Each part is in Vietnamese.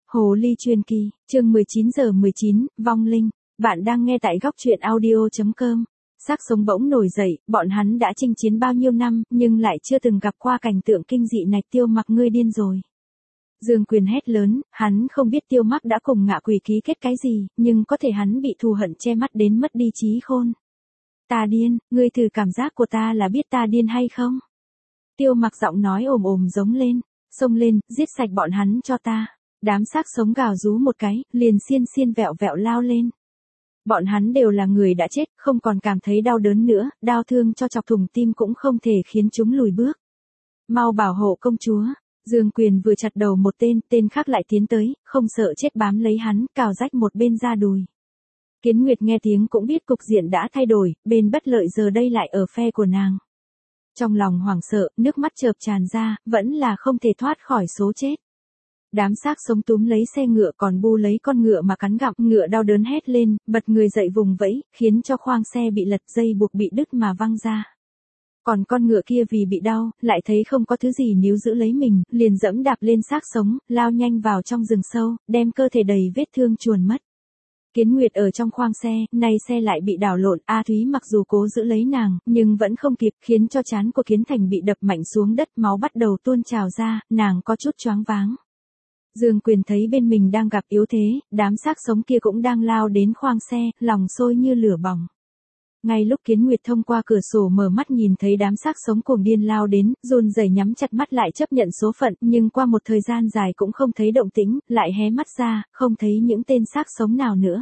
Hồ ly truyền kỳ, chương 19:19, vong linh. Bạn đang nghe tại góc truyện audio.com. Xác sống bỗng nổi dậy, bọn hắn đã chinh chiến bao nhiêu năm, nhưng lại chưa từng gặp qua cảnh tượng kinh dị này. Tiêu Mặc, ngươi điên rồi. Dương Quyền hét lớn, hắn không biết Tiêu Mặc đã cùng Ngạ Quỷ ký kết cái gì, nhưng có thể hắn bị thù hận che mắt đến mất đi trí khôn. Ta điên, ngươi thử cảm giác của ta là biết ta điên hay không? Tiêu Mặc giọng nói ồm ồm giống lên, xông lên, giết sạch bọn hắn cho ta. Đám xác sống gào rú một cái, liền xiên xiên vẹo vẹo lao lên. Bọn hắn đều là người đã chết, không còn cảm thấy đau đớn nữa, đau thương cho chọc thủng tim cũng không thể khiến chúng lùi bước. Mau bảo hộ công chúa. Dương Quyền vừa chặt đầu một tên khác lại tiến tới, không sợ chết bám lấy hắn, cào rách một bên da đùi. Kiến Nguyệt nghe tiếng cũng biết cục diện đã thay đổi, bên bất lợi giờ đây lại ở phe của nàng. Trong lòng hoảng sợ, nước mắt chợp tràn ra, vẫn là không thể thoát khỏi số chết. Đám xác sống túm lấy xe ngựa còn bu lấy con ngựa mà cắn gặm, ngựa đau đớn hét lên, bật người dậy vùng vẫy, khiến cho khoang xe bị lật, dây buộc bị đứt mà văng ra. Còn con ngựa kia vì bị đau, lại thấy không có thứ gì níu giữ lấy mình, liền dẫm đạp lên xác sống, lao nhanh vào trong rừng sâu, đem cơ thể đầy vết thương chuồn mất. Kiến Nguyệt ở trong khoang xe, nay xe lại bị đảo lộn, A Thúy mặc dù cố giữ lấy nàng, nhưng vẫn không kịp, khiến cho trán của Kiến Thành bị đập mạnh xuống đất, máu bắt đầu tuôn trào ra, nàng có chút choáng váng. Dương Quyền thấy bên mình đang gặp yếu thế, đám xác sống kia cũng đang lao đến khoang xe, lòng sôi như lửa bỏng. Ngay lúc Kiến Nguyệt thông qua cửa sổ mở mắt nhìn thấy đám xác sống cuồng điên lao đến, run rẩy nhắm chặt mắt lại chấp nhận số phận, nhưng qua một thời gian dài cũng không thấy động tĩnh, lại hé mắt ra, không thấy những tên xác sống nào nữa.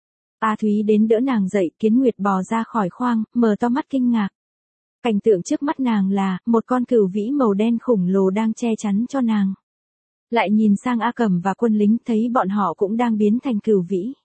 A Thúy đến đỡ nàng dậy, Kiến Nguyệt bò ra khỏi khoang, mở to mắt kinh ngạc. Cảnh tượng trước mắt nàng là, một con cừu vĩ màu đen khổng lồ đang che chắn cho nàng. Lại nhìn sang A Cẩm và quân lính, thấy bọn họ cũng đang biến thành cừu vĩ.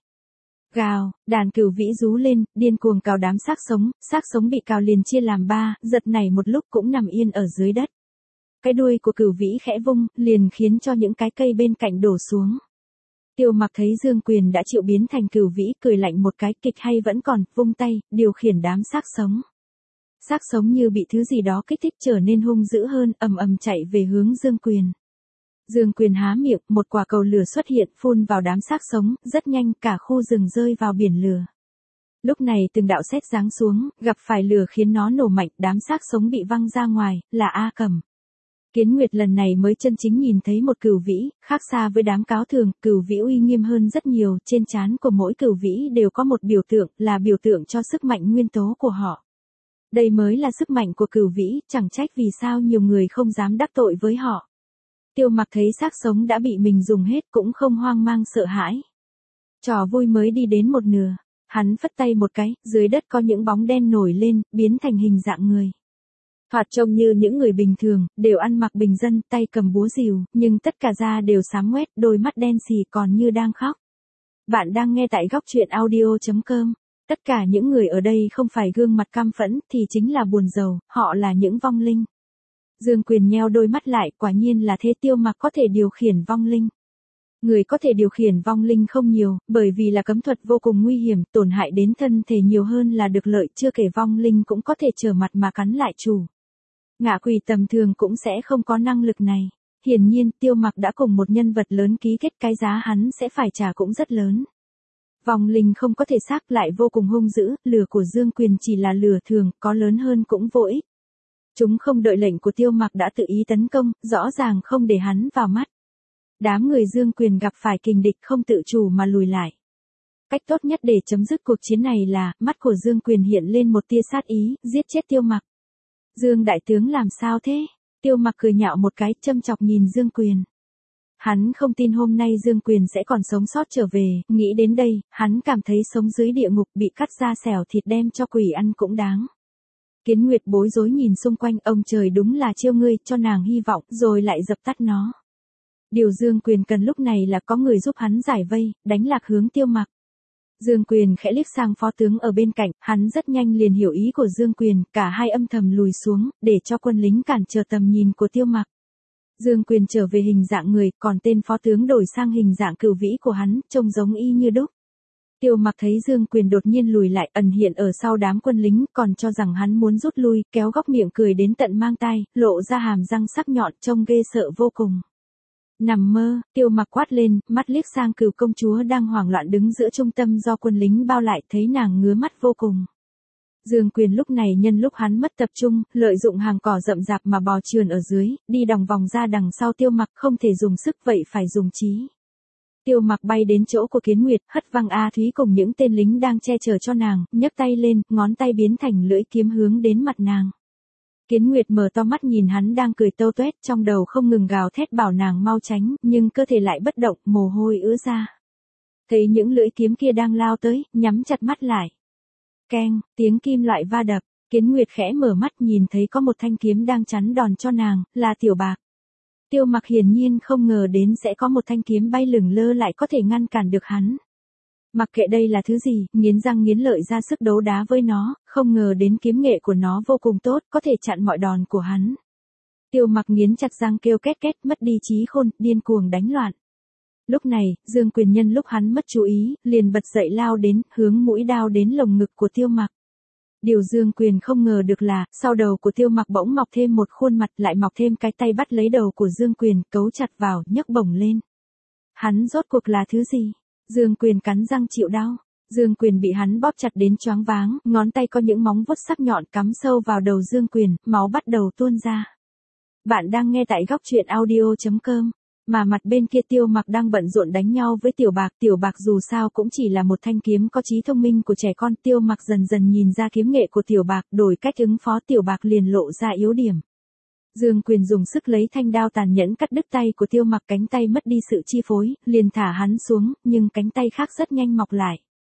Gào, đàn cừu vĩ rú lên, điên cuồng cào đám xác sống bị cào liền chia làm ba, giật nảy một lúc cũng nằm yên ở dưới đất. Cái đuôi của cừu vĩ khẽ vung, liền khiến cho những cái cây bên cạnh đổ xuống. Tiêu Mặc thấy Dương Quyền đã chịu biến thành cừu vĩ, cười lạnh một cái, kịch hay vẫn còn, vung tay, điều khiển đám xác sống. Xác sống như bị thứ gì đó kích thích trở nên hung dữ hơn, ầm ầm chạy về hướng Dương Quyền. Dương Quyền há miệng, một quả cầu lửa xuất hiện, phun vào đám xác sống, rất nhanh cả khu rừng rơi vào biển lửa. Lúc này từng đạo sét giáng xuống, gặp phải lửa khiến nó nổ mạnh, đám xác sống bị văng ra ngoài, là A Cẩm. Kiến Nguyệt lần này mới chân chính nhìn thấy một cừu vĩ, khác xa với đám cáo thường, cừu vĩ uy nghiêm hơn rất nhiều, trên trán của mỗi cừu vĩ đều có một biểu tượng, là biểu tượng cho sức mạnh nguyên tố của họ. Đây mới là sức mạnh của cừu vĩ, chẳng trách vì sao nhiều người không dám đắc tội với họ. Tiêu Mặc thấy xác sống đã bị mình dùng hết cũng không hoang mang sợ hãi. Trò vui mới đi đến một nửa, hắn phất tay một cái, dưới đất có những bóng đen nổi lên, biến thành hình dạng người. Thoạt trông như những người bình thường, đều ăn mặc bình dân, tay cầm búa rìu, nhưng tất cả da đều xám ngoét, đôi mắt đen xì còn như đang khóc. Bạn đang nghe tại góc truyện audio.com. Tất cả những người ở đây không phải gương mặt căm phẫn thì chính là buồn rầu, họ là những vong linh. Dương Quyền nheo đôi mắt lại, quả nhiên là thế, Tiêu Mặc có thể điều khiển vong linh. Người có thể điều khiển vong linh không nhiều, bởi vì là cấm thuật vô cùng nguy hiểm, tổn hại đến thân thể nhiều hơn là được lợi, chưa kể vong linh cũng có thể trở mặt mà cắn lại chủ. Ngạ Quỷ tầm thường cũng sẽ không có năng lực này. Hiển nhiên, Tiêu Mặc đã cùng một nhân vật lớn ký kết, cái giá hắn sẽ phải trả cũng rất lớn. Vong linh không có thể xác, lại vô cùng hung dữ, lửa của Dương Quyền chỉ là lửa thường, có lớn hơn cũng vô ích. Chúng không đợi lệnh của Tiêu Mặc đã tự ý tấn công, rõ ràng không để hắn vào mắt. Đám người Dương Quyền gặp phải kình địch không tự chủ mà lùi lại. Cách tốt nhất để chấm dứt cuộc chiến này là, mắt của Dương Quyền hiện lên một tia sát ý, giết chết Tiêu Mặc. Dương đại tướng làm sao thế? Tiêu Mặc cười nhạo một cái, châm chọc nhìn Dương Quyền. Hắn không tin hôm nay Dương Quyền sẽ còn sống sót trở về, nghĩ đến đây, hắn cảm thấy sống dưới địa ngục bị cắt ra xẻo thịt đem cho quỷ ăn cũng đáng. Kiến Nguyệt bối rối nhìn xung quanh, ông trời đúng là chiêu ngươi, cho nàng hy vọng, rồi lại dập tắt nó. Điều Dương Quyền cần lúc này là có người giúp hắn giải vây, đánh lạc hướng Tiêu Mặc. Dương Quyền khẽ liếc sang phó tướng ở bên cạnh, hắn rất nhanh liền hiểu ý của Dương Quyền, cả hai âm thầm lùi xuống, để cho quân lính cản trở tầm nhìn của Tiêu Mặc. Dương Quyền trở về hình dạng người, còn tên phó tướng đổi sang hình dạng cừu vĩ của hắn, trông giống y như đúc. Tiêu Mặc thấy Dương Quyền đột nhiên lùi lại, ẩn hiện ở sau đám quân lính, còn cho rằng hắn muốn rút lui, kéo góc miệng cười đến tận mang tai, lộ ra hàm răng sắc nhọn, trông ghê sợ vô cùng. Nằm mơ, Tiêu Mặc quát lên, mắt liếc sang Cửu công chúa đang hoảng loạn đứng giữa trung tâm do quân lính bao lại, thấy nàng ngứa mắt vô cùng. Dương Quyền lúc này nhân lúc hắn mất tập trung, lợi dụng hàng cỏ rậm rạp mà bò trườn ở dưới, đi đòng vòng ra đằng sau Tiêu Mặc, không thể dùng sức vậy phải dùng trí. Tiêu Mặc bay đến chỗ của Kiến Nguyệt, hất văng A Thúy cùng những tên lính đang che chở cho nàng, nhấc tay lên, ngón tay biến thành lưỡi kiếm hướng đến mặt nàng. Kiến Nguyệt mở to mắt nhìn hắn đang cười tâu tuét, trong đầu không ngừng gào thét bảo nàng mau tránh, nhưng cơ thể lại bất động, mồ hôi ứa ra. Thấy những lưỡi kiếm kia đang lao tới, nhắm chặt mắt lại. Keng, tiếng kim loại va đập, Kiến Nguyệt khẽ mở mắt nhìn thấy có một thanh kiếm đang chắn đòn cho nàng, là Tiểu Bạc. Tiêu Mặc hiển nhiên không ngờ đến sẽ có một thanh kiếm bay lửng lơ lại có thể ngăn cản được hắn. Mặc kệ đây là thứ gì, nghiến răng nghiến lợi ra sức đấu đá với nó, không ngờ đến kiếm nghệ của nó vô cùng tốt, có thể chặn mọi đòn của hắn. Tiêu Mặc nghiến chặt răng kêu két két, mất đi trí khôn, điên cuồng đánh loạn. Lúc này, Dương Quyền nhân lúc hắn mất chú ý, liền bật dậy lao đến, hướng mũi đao đến lồng ngực của Tiêu Mặc. Điều Dương Quyền không ngờ được là, sau đầu của Tiêu Mặc bỗng mọc thêm một khuôn mặt, lại mọc thêm cái tay bắt lấy đầu của Dương Quyền, cấu chặt vào, nhấc bổng lên. Hắn rốt cuộc là thứ gì? Dương Quyền cắn răng chịu đau. Dương Quyền bị hắn bóp chặt đến choáng váng, ngón tay có những móng vuốt sắc nhọn cắm sâu vào đầu Dương Quyền, máu bắt đầu tuôn ra. Bạn đang nghe tại góc truyện audio.com. Mà mặt bên kia Tiêu Mặc đang bận rộn đánh nhau với Tiểu Bạc dù sao cũng chỉ là một thanh kiếm có trí thông minh của trẻ con. Tiêu Mặc dần dần nhìn ra kiếm nghệ của Tiểu Bạc, đổi cách ứng phó Tiểu Bạc liền lộ ra yếu điểm. Dương Quyền dùng sức lấy thanh đao tàn nhẫn cắt đứt tay của Tiêu Mặc, cánh tay mất đi sự chi phối, liền thả hắn xuống, nhưng cánh tay khác rất nhanh mọc lại.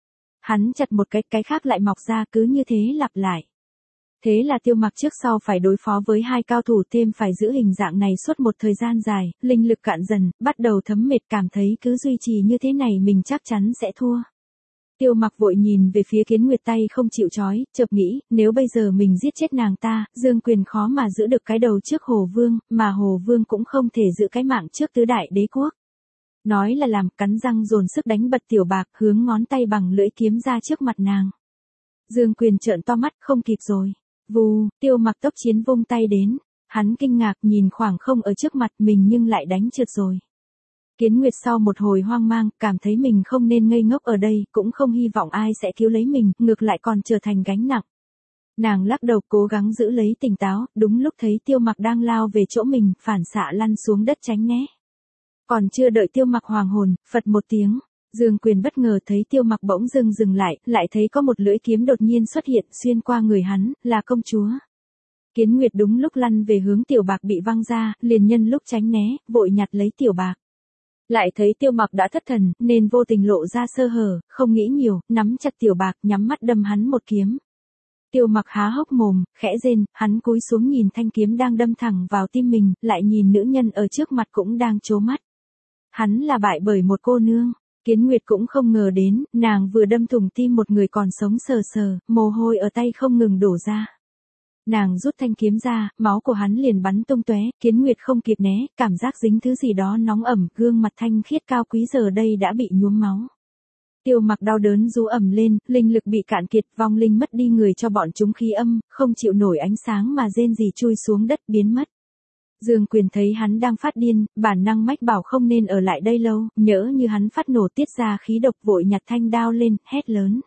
Hắn chặt một cái khác lại mọc ra, cứ như thế lặp lại. Thế là Tiêu Mặc trước sau phải đối phó với hai cao thủ, thêm phải giữ hình dạng này suốt một thời gian dài, linh lực cạn dần, bắt đầu thấm mệt, cảm thấy cứ duy trì như thế này mình chắc chắn sẽ thua. Tiêu Mặc vội nhìn về phía Kiến Nguyệt tay không chịu trói, chợt nghĩ, nếu bây giờ mình giết chết nàng ta, Dương Quyền khó mà giữ được cái đầu trước Hồ Vương, mà Hồ Vương cũng không thể giữ cái mạng trước tứ đại đế quốc. Nói là làm, cắn răng dồn sức đánh bật Tiểu Bạc, hướng ngón tay bằng lưỡi kiếm ra trước mặt nàng. Dương Quyền trợn to mắt, không kịp rồi. Vù, Tiêu Mặc tốc chiến vung tay đến. Hắn kinh ngạc nhìn khoảng không ở trước mặt mình nhưng lại đánh trượt rồi. Kiến Nguyệt sau một hồi hoang mang, cảm thấy mình không nên ngây ngốc ở đây, cũng không hy vọng ai sẽ cứu lấy mình, ngược lại còn trở thành gánh nặng. Nàng lắc đầu cố gắng giữ lấy tỉnh táo, đúng lúc thấy Tiêu Mặc đang lao về chỗ mình, phản xạ lăn xuống đất tránh né. Còn chưa đợi Tiêu Mặc hoàng hồn, phật một tiếng. Dương Quyền bất ngờ thấy Tiêu Mặc bỗng dừng lại thấy có một lưỡi kiếm đột nhiên xuất hiện xuyên qua người hắn, là công chúa. Kiến Nguyệt đúng lúc lăn về hướng Tiểu Bạc bị văng ra, liền nhân lúc tránh né, vội nhặt lấy Tiểu Bạc. Lại thấy Tiêu Mặc đã thất thần, nên vô tình lộ ra sơ hở, không nghĩ nhiều, nắm chặt Tiểu Bạc, nhắm mắt đâm hắn một kiếm. Tiêu Mặc há hốc mồm, khẽ rên, hắn cúi xuống nhìn thanh kiếm đang đâm thẳng vào tim mình, lại nhìn nữ nhân ở trước mặt cũng đang trố mắt. Hắn là bại bởi một cô nương. Kiến Nguyệt cũng không ngờ đến, nàng vừa đâm thủng tim một người còn sống sờ sờ, mồ hôi ở tay không ngừng đổ ra. Nàng rút thanh kiếm ra, máu của hắn liền bắn tung tóe, Kiến Nguyệt không kịp né, cảm giác dính thứ gì đó nóng ẩm, gương mặt thanh khiết cao quý giờ đây đã bị nhuốm máu. Tiêu Mặc đau đớn rú ầm lên, linh lực bị cạn kiệt, vong linh mất đi người cho bọn chúng khí âm, không chịu nổi ánh sáng mà rên rỉ chui xuống đất biến mất. Dương Quyền thấy hắn đang phát điên, bản năng mách bảo không nên ở lại đây lâu, nhỡ như hắn phát nổ tiết ra khí độc, vội nhặt thanh đao lên, hét lớn.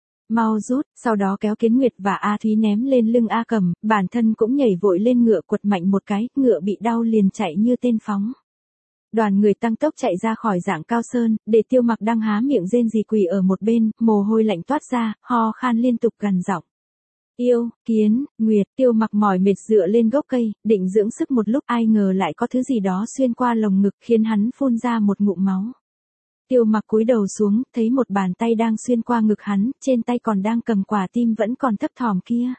Mau rút, sau đó kéo Kiến Nguyệt và A Thúy ném lên lưng A Cầm, bản thân cũng nhảy vội lên ngựa quật mạnh một cái, ngựa bị đau liền chạy như tên phóng. Đoàn người tăng tốc chạy ra khỏi Giảng Cao Sơn, để Tiêu Mặc đang há miệng rên rỉ quỳ ở một bên, mồ hôi lạnh toát ra, ho khan liên tục gằn giọng. Yêu, Kiến, Nguyệt, Tiêu Mặc mỏi mệt dựa lên gốc cây, định dưỡng sức một lúc, ai ngờ lại có thứ gì đó xuyên qua lồng ngực khiến hắn phun ra một ngụm máu. Tiêu Mặc cúi đầu xuống, thấy một bàn tay đang xuyên qua ngực hắn, trên tay còn đang cầm quả tim vẫn còn thấp thỏm kia.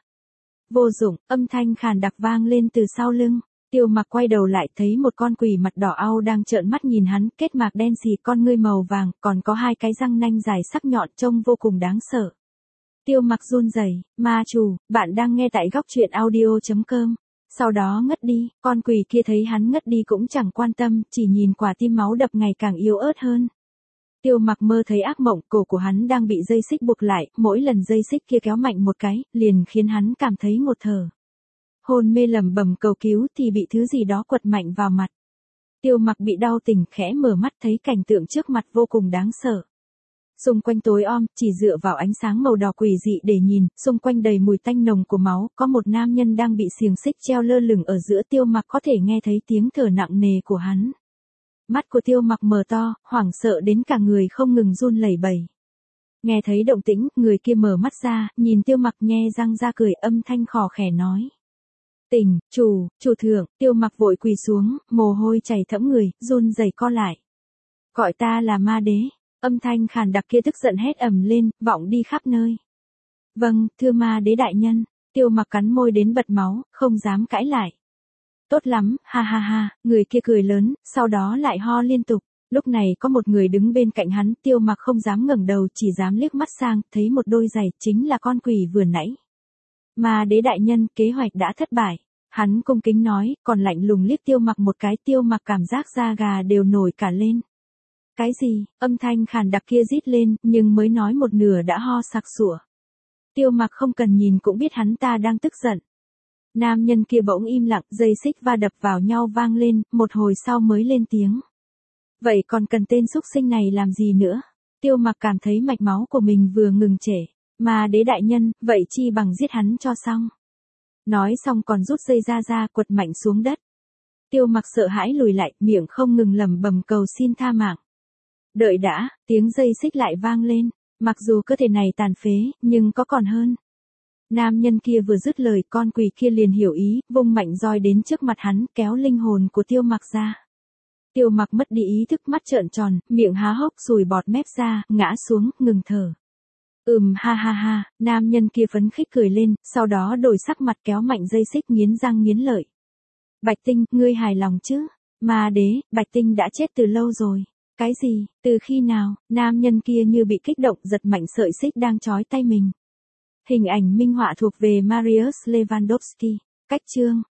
Vô dụng, âm thanh khàn đặc vang lên từ sau lưng. Tiêu Mặc quay đầu lại thấy một con quỷ mặt đỏ au đang trợn mắt nhìn hắn, kết mạc đen xì, con ngươi màu vàng, còn có hai cái răng nanh dài sắc nhọn trông vô cùng đáng sợ. Tiêu Mặc run rẩy, ma chủ, bạn đang nghe tại góc truyện audio.com. Sau đó ngất đi, con quỷ kia thấy hắn ngất đi cũng chẳng quan tâm, chỉ nhìn quả tim máu đập ngày càng yếu ớt hơn. Tiêu Mặc mơ thấy ác mộng, cổ của hắn đang bị dây xích buộc lại, mỗi lần dây xích kia kéo mạnh một cái, liền khiến hắn cảm thấy ngột thở. Hôn mê lẩm bẩm cầu cứu thì bị thứ gì đó quật mạnh vào mặt. Tiêu Mặc bị đau tỉnh khẽ mở mắt thấy cảnh tượng trước mặt vô cùng đáng sợ. Xung quanh tối om, chỉ dựa vào ánh sáng màu đỏ quỷ dị để nhìn, xung quanh đầy mùi tanh nồng của máu, có một nam nhân đang bị xiềng xích treo lơ lửng ở giữa. Tiêu Mặc có thể nghe thấy tiếng thở nặng nề của hắn. Mắt của Tiêu Mặc mở to, hoảng sợ đến cả người không ngừng run lẩy bẩy. Nghe thấy động tĩnh, người kia mở mắt ra, nhìn Tiêu Mặc nhe răng ra cười, âm thanh khò khè nói. Tỉnh, chủ thượng. Tiêu Mặc vội quỳ xuống, mồ hôi chảy thẫm người, run rẩy co lại. Gọi ta là ma đế. Âm thanh khàn đặc kia tức giận hét ầm lên, vọng đi khắp nơi. Vâng, thưa ma đế đại nhân. Tiêu Mặc cắn môi đến bật máu, không dám cãi lại. Tốt lắm, ha ha ha, người kia cười lớn, sau đó lại ho liên tục. Lúc này có một người đứng bên cạnh hắn, Tiêu Mặc không dám ngẩng đầu, chỉ dám liếc mắt sang, thấy một đôi giày, chính là con quỷ vừa nãy. Ma đế đại nhân, kế hoạch đã thất bại. Hắn cung kính nói, còn lạnh lùng liếc Tiêu Mặc một cái. Tiêu Mặc cảm giác da gà đều nổi cả lên. Cái gì? Âm thanh khàn đặc kia rít lên, nhưng mới nói một nửa đã ho sặc sụa. Tiêu Mặc không cần nhìn cũng biết hắn ta đang tức giận. Nam nhân kia bỗng im lặng, dây xích va đập vào nhau vang lên, một hồi sau mới lên tiếng. Vậy còn cần tên xúc sinh này làm gì nữa? Tiêu Mặc cảm thấy mạch máu của mình vừa ngừng trễ. Mà đế đại nhân, vậy chi bằng giết hắn cho xong. Nói xong còn rút dây ra quật mạnh xuống đất. Tiêu Mặc sợ hãi lùi lại, miệng không ngừng lẩm bẩm cầu xin tha mạng. Đợi đã, tiếng dây xích lại vang lên. Mặc dù cơ thể này tàn phế, nhưng có còn hơn. Nam nhân kia vừa dứt lời, con quỷ kia liền hiểu ý, vung mạnh roi đến trước mặt hắn, kéo linh hồn của Tiêu Mặc ra. Tiêu Mặc mất đi ý thức, mắt trợn tròn, miệng há hốc sùi bọt mép ra, ngã xuống, ngừng thở. Ha ha ha, nam nhân kia phấn khích cười lên, sau đó đổi sắc mặt kéo mạnh dây xích nghiến răng nghiến lợi. Bạch Tinh, ngươi hài lòng chứ? Ma đế, Bạch Tinh đã chết từ lâu rồi. Cái gì? Từ khi nào? Nam nhân kia như bị kích động giật mạnh sợi xích đang trói tay mình. Hình ảnh minh họa thuộc về Mariusz Lewandowski. Cách chương